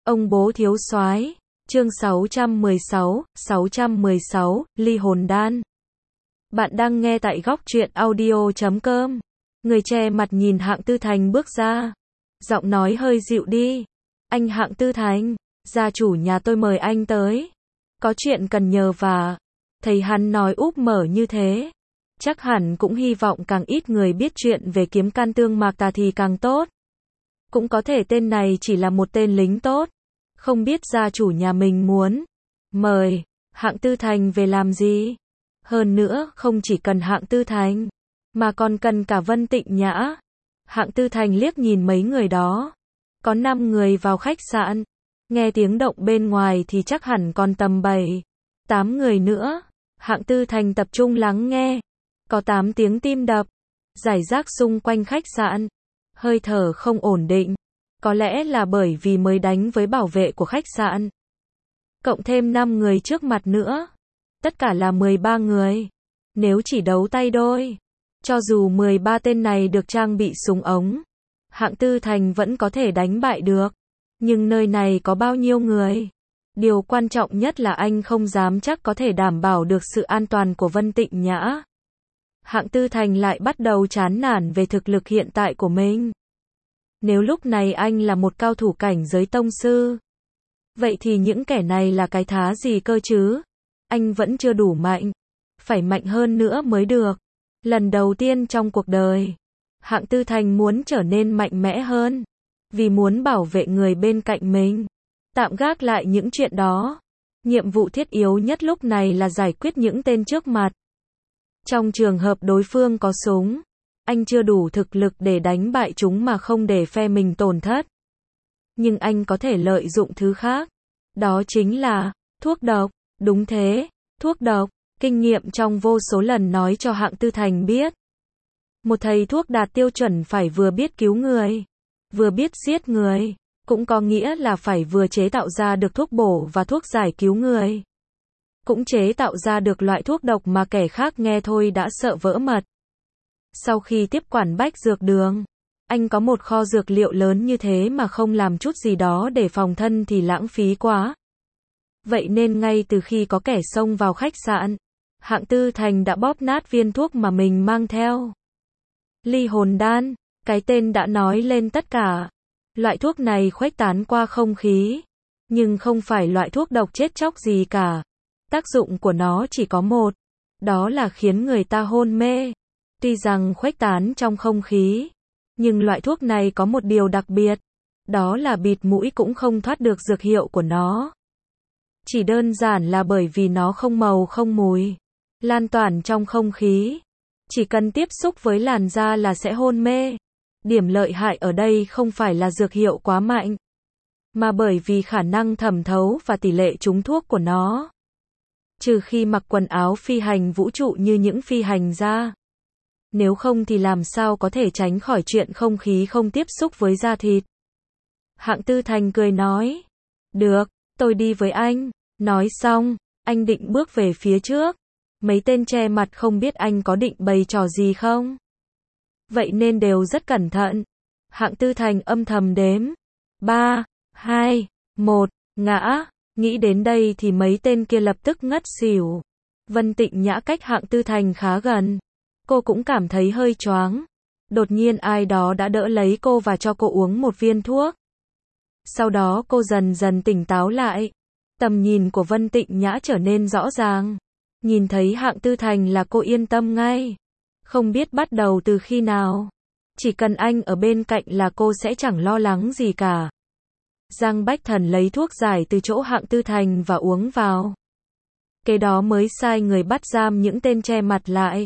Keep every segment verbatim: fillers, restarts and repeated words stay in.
Ông bố thiếu soái, chương sáu trăm mười sáu, sáu trăm mười sáu, ly hồn đan. Bạn đang nghe tại góc truyện audio chấm com. Người che mặt nhìn Hạng Tư Thành bước ra. Giọng nói hơi dịu đi. Anh Hạng Tư Thành, gia chủ nhà tôi mời anh tới. Có chuyện cần nhờ vả. Thấy hắn nói úp mở như thế. Chắc hẳn cũng hy vọng càng ít người biết chuyện về kiếm can tương mạc tà thì càng tốt. Cũng có thể tên này chỉ là một tên lính tốt. Không biết gia chủ nhà mình muốn mời Hạng Tư Thành về làm gì. Hơn nữa, không chỉ cần Hạng Tư Thành, mà còn cần cả Vân Tịnh Nhã. Hạng Tư Thành liếc nhìn mấy người đó. Có năm người vào khách sạn. Nghe tiếng động bên ngoài thì chắc hẳn còn tầm bảy, tám người nữa. Hạng Tư Thành tập trung lắng nghe. Có tám tiếng tim đập, rải rác xung quanh khách sạn. Hơi thở không ổn định. Có lẽ là bởi vì mới đánh với bảo vệ của khách sạn. Cộng thêm năm người trước mặt nữa. Tất cả là mười ba người. Nếu chỉ đấu tay đôi, cho dù mười ba tên này được trang bị súng ống, Hạng Tư Thành vẫn có thể đánh bại được. Nhưng nơi này có bao nhiêu người? Điều quan trọng nhất là anh không dám chắc có thể đảm bảo được sự an toàn của Vân Tịnh Nhã. Hạng Tư Thành lại bắt đầu chán nản về thực lực hiện tại của mình. Nếu lúc này anh là một cao thủ cảnh giới tông sư, vậy thì những kẻ này là cái thá gì cơ chứ? Anh vẫn chưa đủ mạnh. Phải mạnh hơn nữa mới được. Lần đầu tiên trong cuộc đời, Hạng Tư Thành muốn trở nên mạnh mẽ hơn. Vì muốn bảo vệ người bên cạnh mình. Tạm gác lại những chuyện đó. Nhiệm vụ thiết yếu nhất lúc này là giải quyết những tên trước mặt. Trong trường hợp đối phương có súng, anh chưa đủ thực lực để đánh bại chúng mà không để phe mình tổn thất. Nhưng anh có thể lợi dụng thứ khác. Đó chính là thuốc độc. Đúng thế, thuốc độc. Kinh nghiệm trong vô số lần nói cho Hạng Tư Thành biết. Một thầy thuốc đạt tiêu chuẩn phải vừa biết cứu người, vừa biết giết người. Cũng có nghĩa là phải vừa chế tạo ra được thuốc bổ và thuốc giải cứu người. Cũng chế tạo ra được loại thuốc độc mà kẻ khác nghe thôi đã sợ vỡ mật. Sau khi tiếp quản Bách Dược Đường, anh có một kho dược liệu lớn như thế mà không làm chút gì đó để phòng thân thì lãng phí quá. Vậy nên ngay từ khi có kẻ xông vào khách sạn, Hạng Tư Thành đã bóp nát viên thuốc mà mình mang theo. Ly hồn đan, cái tên đã nói lên tất cả. Loại thuốc này khuếch tán qua không khí, nhưng không phải loại thuốc độc chết chóc gì cả. Tác dụng của nó chỉ có một, đó là khiến người ta hôn mê. Tuy rằng khuếch tán trong không khí, nhưng loại thuốc này có một điều đặc biệt, đó là bịt mũi cũng không thoát được dược hiệu của nó. Chỉ đơn giản là bởi vì nó không màu không mùi, lan tỏa trong không khí. Chỉ cần tiếp xúc với làn da là sẽ hôn mê. Điểm lợi hại ở đây không phải là dược hiệu quá mạnh, mà bởi vì khả năng thẩm thấu và tỷ lệ trúng thuốc của nó. Trừ khi mặc quần áo phi hành vũ trụ như những phi hành gia. Nếu không thì làm sao có thể tránh khỏi chuyện không khí không tiếp xúc với da thịt. Hạng Tư Thành cười nói. Được, tôi đi với anh. Nói xong, anh định bước về phía trước. Mấy tên che mặt không biết anh có định bày trò gì không? Vậy nên đều rất cẩn thận. Hạng Tư Thành âm thầm đếm. ba, hai, một, ngã. Nghĩ đến đây thì mấy tên kia lập tức ngất xỉu. Vân Tịnh Nhã cách Hạng Tư Thành khá gần. Cô cũng cảm thấy hơi choáng. Đột nhiên ai đó đã đỡ lấy cô và cho cô uống một viên thuốc. Sau đó cô dần dần tỉnh táo lại. Tầm nhìn của Vân Tịnh Nhã trở nên rõ ràng. Nhìn thấy Hạng Tư Thành là cô yên tâm ngay. Không biết bắt đầu từ khi nào. Chỉ cần anh ở bên cạnh là cô sẽ chẳng lo lắng gì cả. Giang Bách Thần lấy thuốc giải từ chỗ Hạng Tư Thành và uống vào. Kế đó mới sai người bắt giam những tên che mặt lại.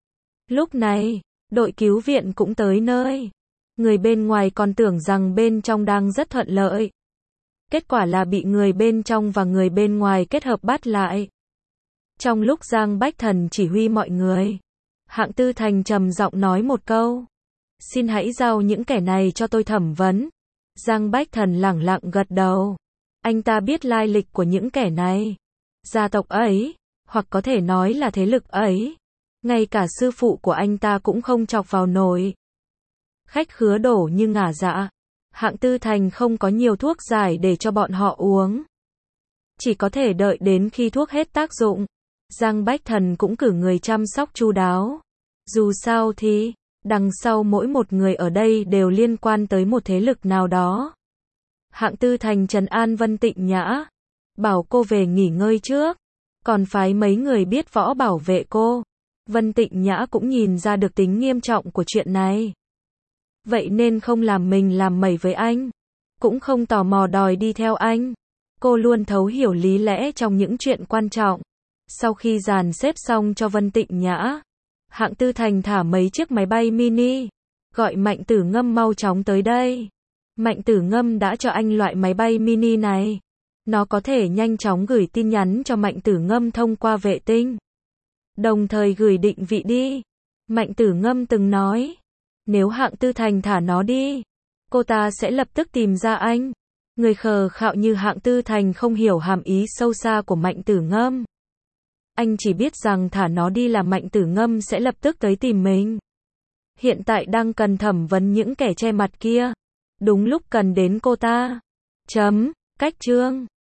Lúc này, đội cứu viện cũng tới nơi. Người bên ngoài còn tưởng rằng bên trong đang rất thuận lợi. Kết quả là bị người bên trong và người bên ngoài kết hợp bắt lại. Trong lúc Giang Bách Thần chỉ huy mọi người, Hạng Tư Thành trầm giọng nói một câu. Xin hãy giao những kẻ này cho tôi thẩm vấn. Giang Bách Thần lẳng lặng gật đầu. Anh ta biết lai lịch của những kẻ này. Gia tộc ấy, hoặc có thể nói là thế lực ấy. Ngay cả sư phụ của anh ta cũng không chọc vào nổi. Khách khứa đổ như ngả dạ. Hạng Tư Thành không có nhiều thuốc giải để cho bọn họ uống. Chỉ có thể đợi đến khi thuốc hết tác dụng. Giang Bách Thần cũng cử người chăm sóc chu đáo. Dù sao thì, đằng sau mỗi một người ở đây đều liên quan tới một thế lực nào đó. Hạng Tư Thành trấn an Vân Tịnh Nhã, bảo cô về nghỉ ngơi trước, còn phái mấy người biết võ bảo vệ cô. Vân Tịnh Nhã cũng nhìn ra được tính nghiêm trọng của chuyện này. Vậy nên không làm mình làm mẩy với anh, cũng không tò mò đòi đi theo anh. Cô luôn thấu hiểu lý lẽ trong những chuyện quan trọng. Sau khi dàn xếp xong cho Vân Tịnh Nhã, Hạng Tư Thành thả mấy chiếc máy bay mini, gọi Mạnh Tử Ngâm mau chóng tới đây. Mạnh Tử Ngâm đã cho anh loại máy bay mini này. Nó có thể nhanh chóng gửi tin nhắn cho Mạnh Tử Ngâm thông qua vệ tinh, đồng thời gửi định vị đi. Mạnh Tử Ngâm từng nói, nếu Hạng Tư Thành thả nó đi, cô ta sẽ lập tức tìm ra anh. Người khờ khạo như Hạng Tư Thành không hiểu hàm ý sâu xa của Mạnh Tử Ngâm. Anh chỉ biết rằng thả nó đi là Mạnh Tử Ngâm sẽ lập tức tới tìm mình. Hiện tại đang cần thẩm vấn những kẻ che mặt kia. Đúng lúc cần đến cô ta. Chấm, cách chương.